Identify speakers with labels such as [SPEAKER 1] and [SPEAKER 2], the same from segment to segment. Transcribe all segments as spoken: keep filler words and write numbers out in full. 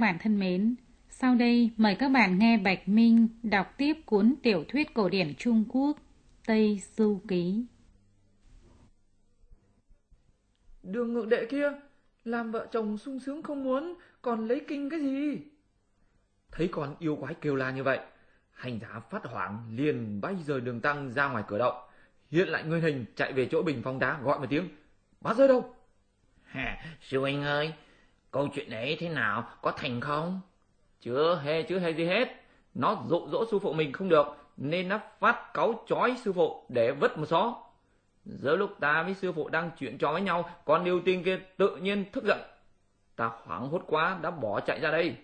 [SPEAKER 1] bạn thân mến, sau đây mời các bạn nghe Bạch Minh đọc tiếp cuốn tiểu thuyết cổ điển Trung Quốc Tây Du Ký.
[SPEAKER 2] Đường Ngự Đệ kia, làm vợ chồng sung sướng không muốn, còn lấy kinh cái gì? Thấy con yêu quái kêu la như vậy, hành giả phát hoảng liền bay rời đường tăng ra ngoài cửa động, hiện lại nguyên hình chạy về chỗ bình phong đá gọi một tiếng: Bát Giới đâu?
[SPEAKER 3] Hà, sư huynh ơi, câu chuyện ấy thế nào, có thành không?
[SPEAKER 2] Chưa hề chưa hề gì hết. Nó dụ dỗ sư phụ mình không được, nên nó phát cáu chói sư phụ để vứt một xó. Giữa lúc ta với sư phụ đang chuyện trò với nhau, con yêu tinh kia tự nhiên thức giận. Ta hoảng hốt quá đã bỏ chạy ra đây.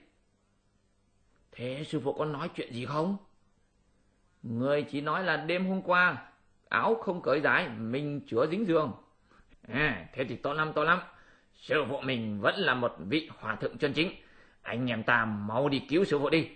[SPEAKER 3] Thế sư phụ có nói chuyện gì không?
[SPEAKER 2] Người chỉ nói là đêm hôm qua áo không cởi dài, mình chữa dính giường.
[SPEAKER 3] À, thế thì tốt lắm tốt lắm. Sư phụ mình vẫn là một vị hòa thượng chân chính. Anh em ta mau đi cứu sư phụ đi.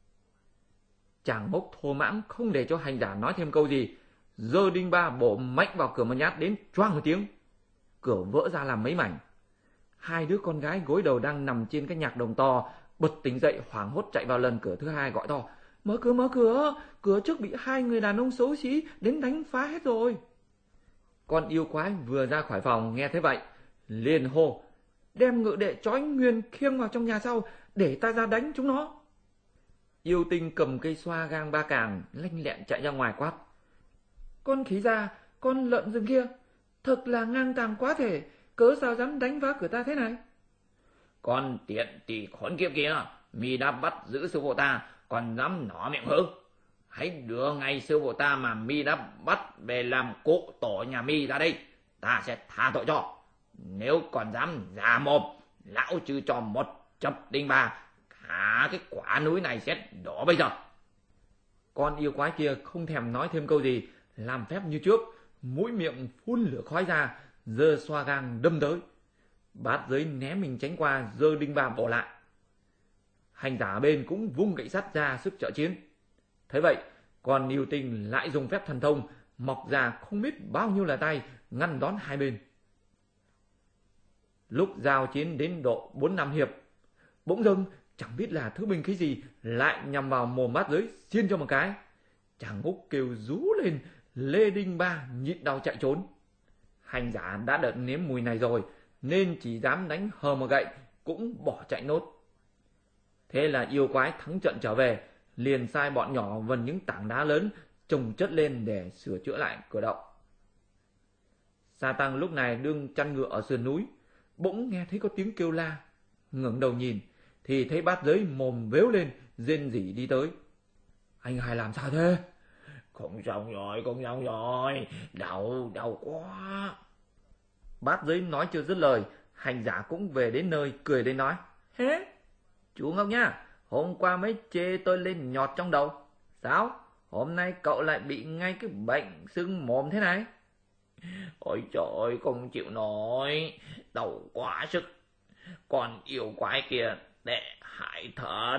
[SPEAKER 2] Chàng Mốc thô mãng không để cho hành giả nói thêm câu gì, giơ đinh ba bổ mạnh vào cửa một nhát đến choang một tiếng. Cửa vỡ ra làm mấy mảnh. Hai đứa con gái gối đầu đang nằm trên cái nhạc đồng to bật tỉnh dậy, hoảng hốt chạy vào lần cửa thứ hai gọi to: Mở cửa, mở cửa, cửa trước bị hai người đàn ông xấu xí đến đánh phá hết rồi. Con yêu quái vừa ra khỏi phòng nghe thế vậy liền hô: Đem Ngự Đệ trói nguyên khiêng vào trong nhà sau, để ta ra đánh chúng nó. Yêu tinh cầm cây xoa gang ba càng lanh lẹn chạy ra ngoài quát: Con khỉ già, con lợn rừng kia, thật là ngang tàng quá thể, cớ sao dám đánh phá cửa ta thế này?
[SPEAKER 3] Con tiện tỳ khốn kiếp kia, mi đã bắt giữ sư phụ ta, còn dám nỏ miệng hư? Hãy đưa ngay sư phụ ta mà mi đã bắt về làm cụ tổ nhà mi ra đây, ta sẽ tha tội cho. Nếu còn dám giả mồm, lão chư cho một chập đinh ba, cả cái quả núi này sẽ đổ bây giờ.
[SPEAKER 2] Con yêu quái kia không thèm nói thêm câu gì, làm phép như trước, mũi miệng phun lửa khói ra, giơ xoa gang đâm tới. Bát Giới né mình tránh qua, giơ đinh ba bổ lại. Hành giả bên cũng vung gậy sắt ra sức trợ chiến. Thế vậy, con yêu tinh lại dùng phép thần thông mọc ra không biết bao nhiêu là tay ngăn đón hai bên. Lúc giao chiến đến độ bốn năm hiệp, bỗng dưng chẳng biết là thứ binh khí gì lại nhằm vào mồm Bát Giới xiên cho một cái. Chàng Ngúc kêu rú lên, lê đinh ba nhịn đau chạy trốn. Hành giả đã đợt nếm mùi này rồi nên chỉ dám đánh hờ một gậy, cũng bỏ chạy nốt. Thế là yêu quái thắng trận trở về, liền sai bọn nhỏ vần những tảng đá lớn chồng chất lên để sửa chữa lại cửa động. Sa Tăng lúc này đương chăn ngựa ở sườn núi, bỗng nghe thấy có tiếng kêu la, ngẩng đầu nhìn thì thấy Bát Giới mồm véo lên rên rỉ đi tới. Anh hai làm sao thế?
[SPEAKER 3] Không xong rồi, không xong rồi, đau, đau quá.
[SPEAKER 2] Bát Giới nói chưa dứt lời, hành giả cũng về đến nơi cười đến nói: Hế, chú ngốc nhá, hôm qua mới chê tôi lên nhọt trong đầu, sao hôm nay cậu lại bị ngay cái bệnh sưng mồm thế này?
[SPEAKER 3] Ôi trời ơi, không chịu nổi, đau quá sức. Còn yêu quái kia tệ hại thật.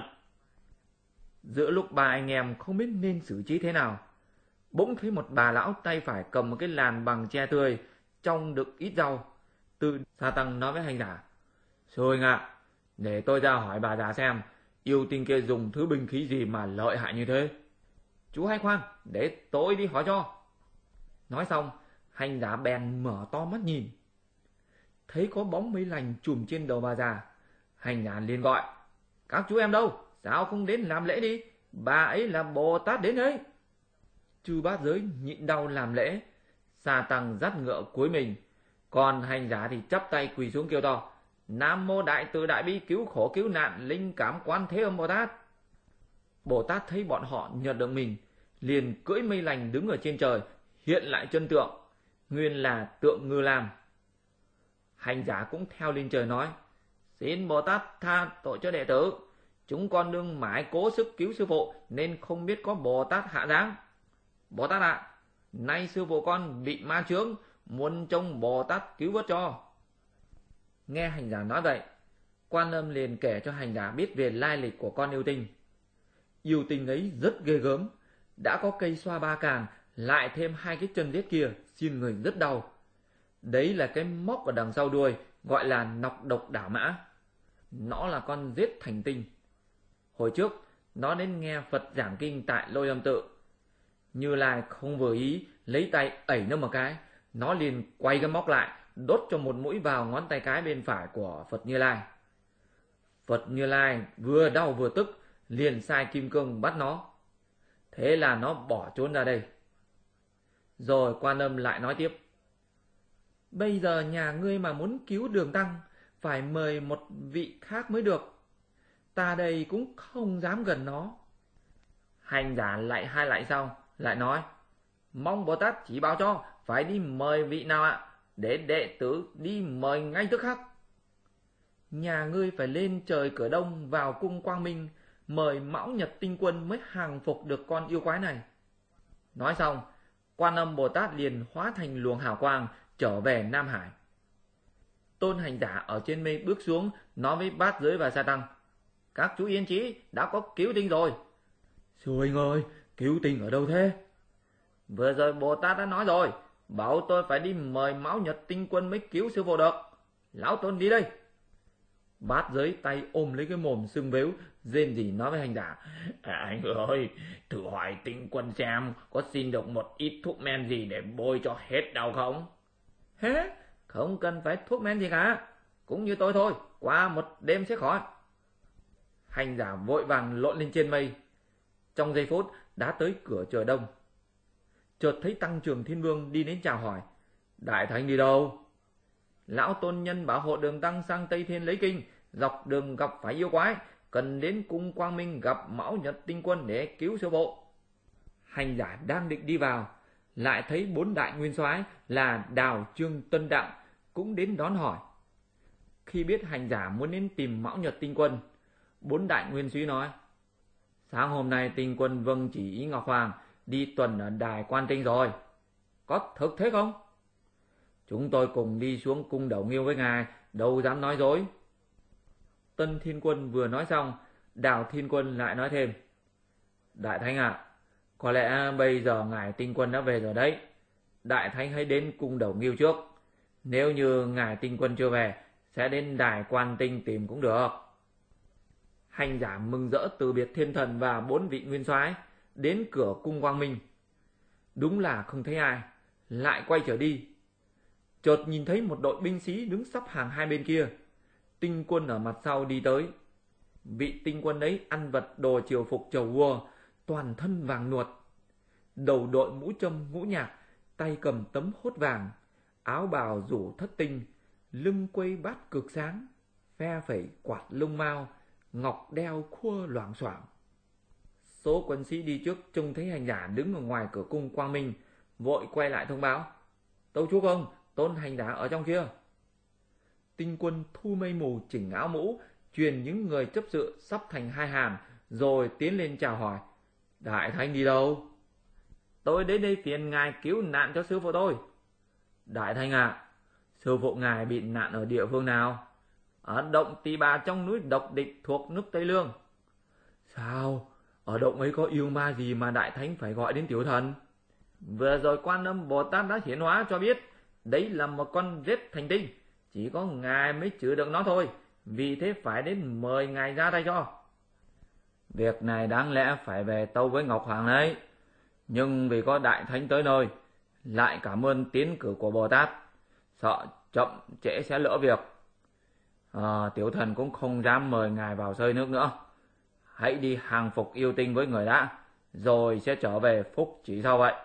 [SPEAKER 2] Giữa lúc ba anh em không biết nên xử trí thế nào, bỗng thấy một bà lão tay phải cầm một cái làn bằng tre tươi, trong đựng ít rau. Từ Sa Tăng nói với hành giả: Sư huynh ạ, để tôi ra hỏi bà già xem yêu tinh kia dùng thứ binh khí gì mà lợi hại như thế. Chú hãy khoan, để tôi đi hỏi cho. Nói xong, hành giả bèn mở to mắt nhìn, thấy có bóng mây lành trùm trên đầu bà già. Hành giả liền gọi: Các chú em đâu, sao không đến làm lễ đi, bà ấy là Bồ Tát đến đấy. Chư Bát Giới nhịn đau làm lễ. Sa Tăng dắt ngựa cuối mình, còn hành giả thì chắp tay quỳ xuống kêu to: Nam mô Đại Từ Đại Bi cứu khổ cứu nạn linh cảm Quan Thế Âm Bồ Tát. Bồ Tát thấy bọn họ nhận được mình, liền cưỡi mây lành đứng ở trên trời, hiện lại chân tượng, nguyên là tượng Ngư Lam. Hành giả cũng theo lên trời nói: Xin Bồ Tát tha tội cho đệ tử, chúng con đương mãi cố sức cứu sư phụ nên không biết có Bồ Tát hạ giáng. Bồ Tát ạ, à, nay sư phụ con bị ma chướng, muốn trông Bồ Tát cứu vớt cho. Nghe hành giả nói vậy, Quan Âm liền kể cho hành giả biết về lai lịch của con yêu tinh. Yêu tinh ấy rất ghê gớm, đã có cây xoa ba càng, lại thêm hai cái chân rết kia, xiên người rất đau. Đấy là cái móc ở đằng sau đuôi, gọi là nọc độc đảo mã. nó là con giết thành tinh. Hồi trước, nó đến nghe Phật giảng kinh tại Lôi Âm Tự. Như Lai không vừa ý, lấy tay ẩy nó một cái, nó liền quay cái móc lại, đốt cho một mũi vào ngón tay cái bên phải của Phật Như Lai. Phật Như Lai vừa đau vừa tức, liền sai kim cương bắt nó. Thế là nó bỏ trốn ra đây. Rồi Quan Âm lại nói tiếp: bây giờ nhà ngươi mà muốn cứu Đường Tăng, phải mời một vị khác mới được. Ta đây cũng không dám gần nó. Hành giả lại hai lại sau, lại nói: mong Bồ Tát chỉ bảo cho, phải đi mời vị nào ạ? Để đệ tử đi mời ngay tức khắc. Nhà ngươi phải lên trời cửa đông vào cung Quang Minh, mời Mão Nhật Tinh Quân mới hàng phục được con yêu quái này. Nói xong, Quan Âm Bồ Tát liền hóa thành luồng hào quang trở về Nam Hải. Tôn hành giả ở trên mây bước xuống, nói với Bát Giới và Sa Tăng: các chú yên chí, đã có cứu tinh rồi. Sư huynh ơi, cứu tinh ở đâu thế? Vừa rồi Bồ Tát đã nói rồi, bảo tôi phải đi mời Mão Nhật Tinh Quân mới cứu sư phụ được. Lão Tôn đi đây. Bát Giới tay ôm lấy cái mồm sưng vếu, rên rỉ nói với hành giả: à, anh ơi, thử hỏi Tinh Quân xem có xin được một ít thuốc men gì để bôi cho hết đau không? Hế, không cần phải thuốc men gì cả, cũng như tôi thôi, qua một đêm sẽ khỏi. Hành giả vội vàng lộn lên trên mây. Trong giây phút đã tới cửa trời đông. Chợt thấy Tăng Trường Thiên Vương đi đến chào hỏi: đại thánh đi đâu? Lão tôn nhân bảo hộ Đường Tăng sang Tây Thiên lấy kinh, dọc đường gặp phải yêu quái, cần đến cung Quang Minh gặp Mão Nhật Tinh Quân để cứu sư phụ. Hành giả đang định đi vào, lại thấy bốn đại nguyên soái là Đào, Trương, Tân Đặng cũng đến đón hỏi. Khi biết hành giả muốn đến tìm Mão Nhật Tinh Quân, bốn đại nguyên soái nói: sáng hôm nay Tinh Quân vâng chỉ ý Ngọc Hoàng đi tuần ở đài Quan Tinh rồi. Có thực thế không? Chúng tôi cùng đi xuống cung Đẩu Nghiêu với ngài, đâu dám nói dối. Tân Thiên Quân vừa nói xong, Đào Thiên Quân lại nói thêm: đại thánh ạ, à, có lẽ bây giờ ngài Tinh Quân đã về rồi đấy. Đại thánh hãy đến cung Đẩu Nghiêu trước. Nếu như ngài Tinh Quân chưa về, sẽ đến đài Quan Tinh tìm cũng được. Hành giả mừng rỡ từ biệt thiên thần và bốn vị nguyên soái, đến cửa cung Quang Minh. Đúng là không thấy ai, lại quay trở đi. Chợt nhìn thấy một đội binh sĩ đứng sắp hàng hai bên kia. Tinh Quân ở mặt sau đi tới. Vị Tinh Quân ấy ăn vật đồ triều phục chầu vua, toàn thân vàng nuột, đầu đội mũ trâm ngũ nhạc, tay cầm tấm hốt vàng, áo bào rủ thất tinh, lưng quây bát cực sáng, phe phẩy quạt lông mao, ngọc đeo khua loảng xoảng. Số quân sĩ đi trước trông thấy hành giả đứng ở ngoài cửa cung Quang Minh, vội quay lại thông báo: tâu chúa công, Tôn hành giả ở trong kia. Tinh Quân thu mây mù chỉnh áo mũ, truyền những người chấp sự sắp thành hai hàng, rồi tiến lên chào hỏi: đại thánh đi đâu? Tôi đến đây phiền ngài cứu nạn cho sư phụ tôi. Đại thánh ạ, à, sư phụ ngài bị nạn ở địa phương nào? Ở động Tỳ Bà trong núi Độc Địch thuộc nước Tây Lương. Sao? Ở động ấy có yêu ma gì mà đại thánh phải gọi đến tiểu thần? Vừa rồi Quan Âm Bồ Tát đã hiển hóa cho biết, đấy là một con rết thành tinh, chỉ có ngài mới chữa được nó thôi, vì thế phải đến mời ngài ra tay cho. Việc này đáng lẽ phải về tâu với Ngọc Hoàng đấy, nhưng vì có đại thánh tới nơi, lại cảm ơn tiến cử của Bồ Tát, sợ chậm trễ sẽ lỡ việc. À, tiểu thần cũng không dám mời ngài vào sơi nước nữa. Hãy đi hàng phục yêu tinh với người đã, rồi sẽ trở về phúc chỉ sau vậy.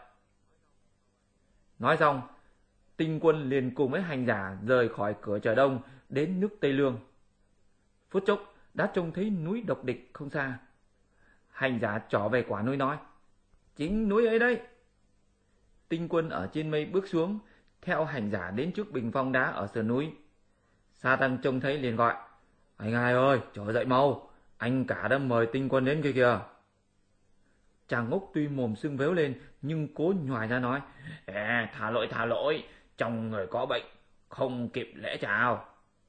[SPEAKER 2] Nói xong, Tinh Quân liền cùng với hành giả rời khỏi cửa trời đông đến nước Tây Lương. Phút chốc đã trông thấy núi Độc Địch không xa. Hành giả trỏ về quả núi nói: chính núi ấy đấy. Tinh Quân ở trên mây bước xuống, theo hành giả đến trước bình phong đá ở sườn núi. Sa Tăng trông thấy liền gọi: anh hai ơi, trở dậy mau, anh cả đã mời Tinh Quân đến kia kìa. Chàng Ngốc tuy mồm sưng véo lên, nhưng cố nhoài ra nói: à, thả lỗi thả lỗi, trong người có bệnh, không kịp lễ chào.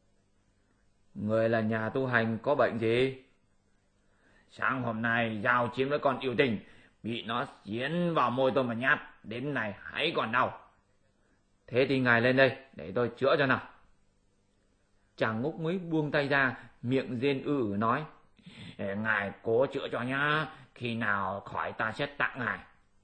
[SPEAKER 2] Người là nhà tu hành, có bệnh gì? Sáng hôm nay giao chiến với con yêu tinh, bị nó xiến vào môi tôi mà nhát, đến này hãy còn đau. Thế thì ngài lên đây để tôi chữa cho nào. Chàng Ngốc mới buông tay ra, miệng rên ư ử nói:
[SPEAKER 3] Ngài cố chữa cho nhá, khi nào khỏi ta sẽ tặng ngài.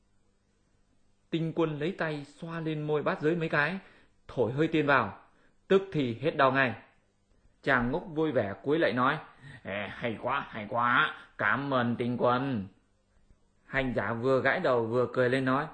[SPEAKER 2] Tinh Quân lấy tay xoa lên môi Bát Giới mấy cái, thổi hơi tiên vào, tức thì hết đau ngay. Chàng Ngốc vui vẻ cúi lại nói:
[SPEAKER 3] Hay quá, hay quá, cảm ơn Tinh Quân.
[SPEAKER 2] Hành giả vừa gãi đầu vừa cười lên nói: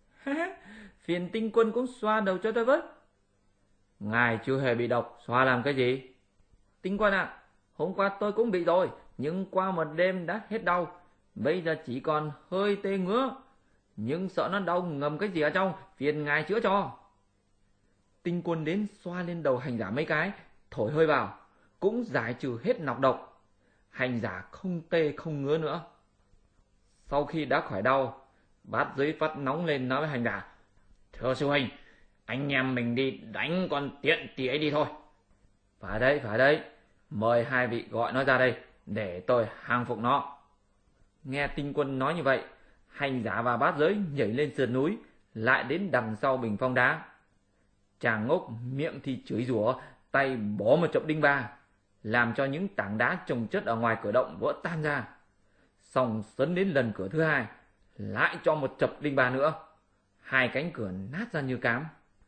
[SPEAKER 2] Phiền Tinh Quân cũng xoa đầu cho tôi với. Ngài chưa hề bị độc, xoa làm cái gì? Tinh Quân ạ, à, hôm qua tôi cũng bị rồi, nhưng qua một đêm đã hết đau. Bây giờ chỉ còn hơi tê ngứa, nhưng sợ nó đau ngầm cái gì ở trong, phiền ngài chữa cho. Tinh Quân đến xoa lên đầu hành giả mấy cái, thổi hơi vào, cũng giải trừ hết nọc độc. Hành giả không tê không ngứa nữa. Sau khi đã khỏi đau, Bát Giới phát nóng lên nói với hành giả:
[SPEAKER 3] Thưa sư huynh, anh em mình đi đánh con tiện tỳ ấy đi thôi.
[SPEAKER 2] Phải đấy, phải đấy, mời hai vị gọi nó ra đây, để tôi hàng phục nó. Nghe Tinh Quân nói như vậy, hành giả và Bát Giới nhảy lên sườn núi, lại đến đằng sau bình phong đá. Chàng Ngốc miệng thì chửi rủa, tay bó một chậu đinh ba, làm cho những tảng đá chồng chất ở ngoài cửa động vỡ tan ra. Xong sấn đến lần cửa thứ hai, lại cho một chập đinh ba nữa, hai cánh cửa nát ra như cám.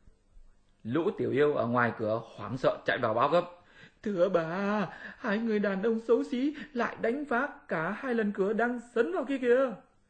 [SPEAKER 2] Lũ tiểu yêu ở ngoài cửa hoảng sợ chạy vào báo gấp: Thưa bà, hai người đàn ông xấu xí lại đánh phá cả hai lần cửa đang sấn vào kia kìa.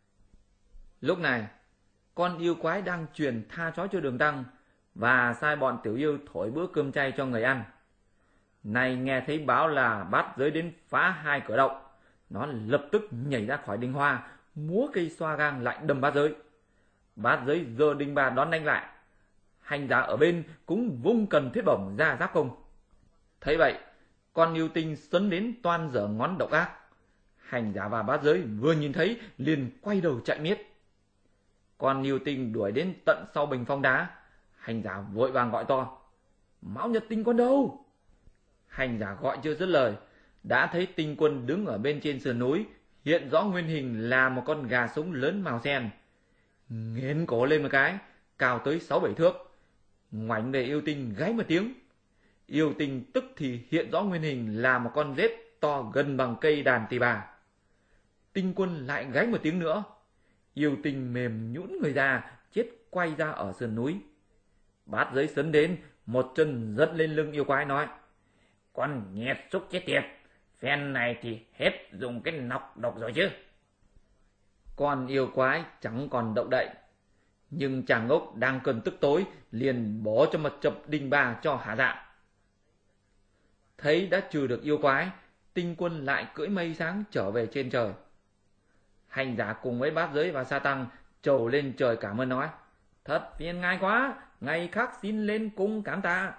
[SPEAKER 2] Lúc này, con yêu quái đang truyền tha chó cho Đường Tăng và sai bọn tiểu yêu thổi bữa cơm chay cho người ăn. Này nghe thấy báo là Bát Giới đến phá hai cửa động, nó lập tức nhảy ra khỏi đinh hoa, múa cây xoa gang lại đâm Bát Giới. Bát Giới giơ đinh ba đón đánh lại. Hành giả ở bên cũng vung cần thiết bổng ra giáp công. Thấy vậy, con yêu tinh sấn đến toan dở ngón độc ác. Hành giả và Bát Giới vừa nhìn thấy liền quay đầu chạy miết. Con yêu tinh đuổi đến tận sau bình phong đá. Hành giả vội vàng gọi to: Mão Nhật Tinh Quân đâu? Hành giả gọi chưa dứt lời, đã thấy Tinh Quân đứng ở bên trên sườn núi, hiện rõ nguyên hình là một con gà sống lớn màu sen. Nghiến cổ lên một cái, cao tới sáu bảy thước, ngoảnh về yêu tinh gáy một tiếng. Yêu tinh tức thì hiện rõ nguyên hình là một con rết to gần bằng cây đàn tỳ bà. Tinh Quân lại gáy một tiếng nữa, yêu tinh mềm nhũn người ra, chết quay ra ở sườn núi. Bát Giới sấn đến, một chân giật lên lưng yêu quái nói:
[SPEAKER 3] Con nhẹt xúc chết tiệt, phen này thì hết dùng cái nọc độc rồi chứ.
[SPEAKER 2] Con yêu quái chẳng còn động đậy, nhưng chàng Ngốc đang cơn tức tối, liền bó cho một chập đinh ba cho hả dạ. Thấy đã trừ được yêu quái, Tinh Quân lại cưỡi mây sáng trở về trên trời. Hành giả cùng với Bát Giới và Sa Tăng trầu lên trời cảm ơn nói: Thật phiền ngài quá, ngày khác xin lên cung cảm tạ.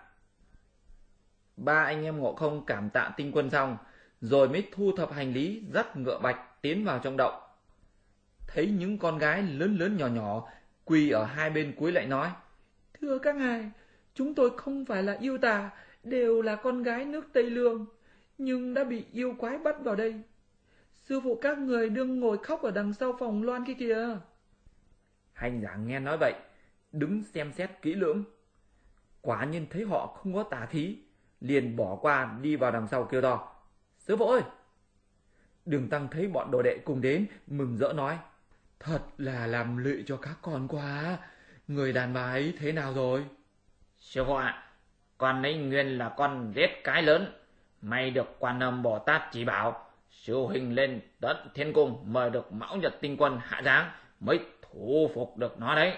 [SPEAKER 2] Ba anh em Ngộ Không cảm tạ Tinh Quân xong, rồi mới thu thập hành lý dắt ngựa bạch tiến vào trong động. Thấy những con gái lớn lớn nhỏ nhỏ quỳ ở hai bên cúi lại nói: Thưa các ngài, chúng tôi không phải là yêu tà, đều là con gái nước Tây Lương, nhưng đã bị yêu quái bắt vào đây. Sư phụ các người đương ngồi khóc ở đằng sau phòng loan kia kìa. Hành giả nghe nói vậy, đứng xem xét kỹ lưỡng, quả nhiên thấy họ không có tà khí, liền bỏ qua đi vào đằng sau kêu to: Sư phụ ơi! Đường Tăng thấy bọn đồ đệ cùng đến, mừng rỡ nói: Thật là làm lụy cho các con quá, người đàn bà ấy thế nào rồi?
[SPEAKER 3] Sư phụ ạ, à, con ấy nguyên là con rết cái lớn, may được Quan Âm Bồ Tát chỉ bảo, sư huynh lên tận thiên cung mời được Mão Nhật Tinh Quân hạ giáng mới thu phục được nó đấy.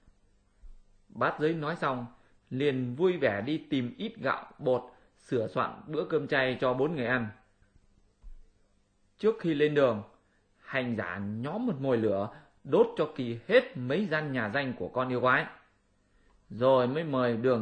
[SPEAKER 2] Bát Giới nói xong, liền vui vẻ đi tìm ít gạo bột, sửa soạn bữa cơm chay cho bốn người ăn. Trước khi lên đường, hành giả nhóm một mồi lửa đốt cho kỳ hết mấy gian nhà danh của con yêu quái, rồi mới mời Đường